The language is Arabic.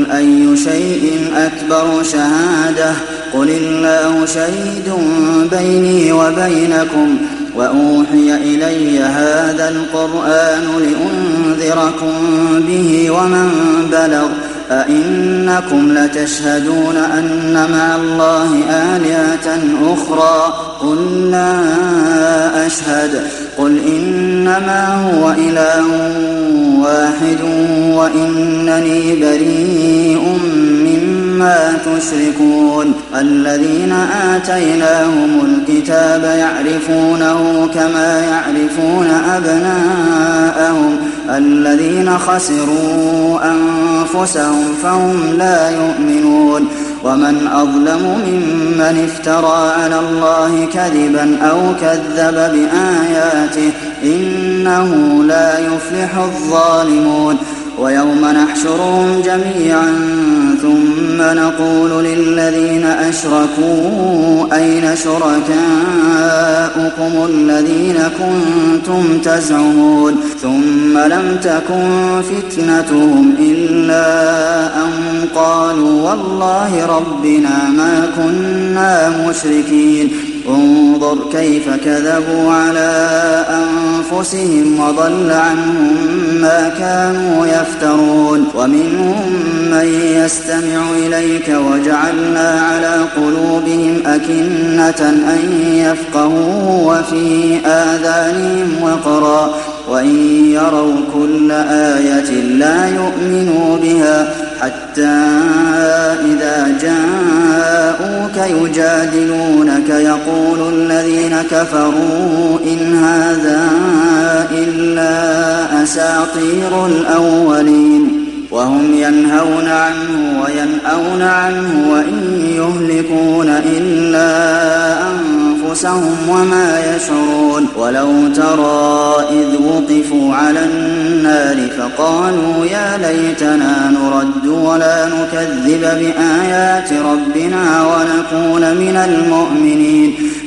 أي شيء أكبر شهادة قل الله شهيد بيني وبينكم وأوحي إلي هذا القرآن لأنذركم به ومن بلغ أئنكم لتشهدون أن مع الله آلهة أخرى قل لا أشهد قل إنما هو إله واحد وإنني بريء مما تشركون الذين آتيناهم الكتاب يعرفونه كما يعرفون أبناءهم الذين خسروا أنفسهم فهم لا يؤمنون ومن أظلم ممن افترى على الله كذبا أو كذب بآياته إنه لا يفلح الظالمون ويوم نحشرهم جميعا ثم نقول للذين أشركوا أين شركاؤكم الذين كنتم تزعمون ثم لم تكن فتنتهم إلا أن قالوا والله ربنا ما كنا مشركين انظر كيف كذبوا على أنفسهم وضل عنهم ما كانوا يفترون ومنهم من يستمع إليك وجعلنا على قلوبهم أكنة أن يفقهوا وفي آذانهم وقرا وإن يروا كل آية لا يؤمنوا بها حتى إذا جاءوك يجادلونك يقول الذين كفروا إن هذا إلا أساطير الأولين وهم ينهون عنه وينأون عنه وإن يهلكون إلا أنفسهم وما يشعرون ولو ترى إذ وقفوا على النار فقالوا يا ليتنا نرد ولا نكذب بآيات ربنا ونكون من المؤمنين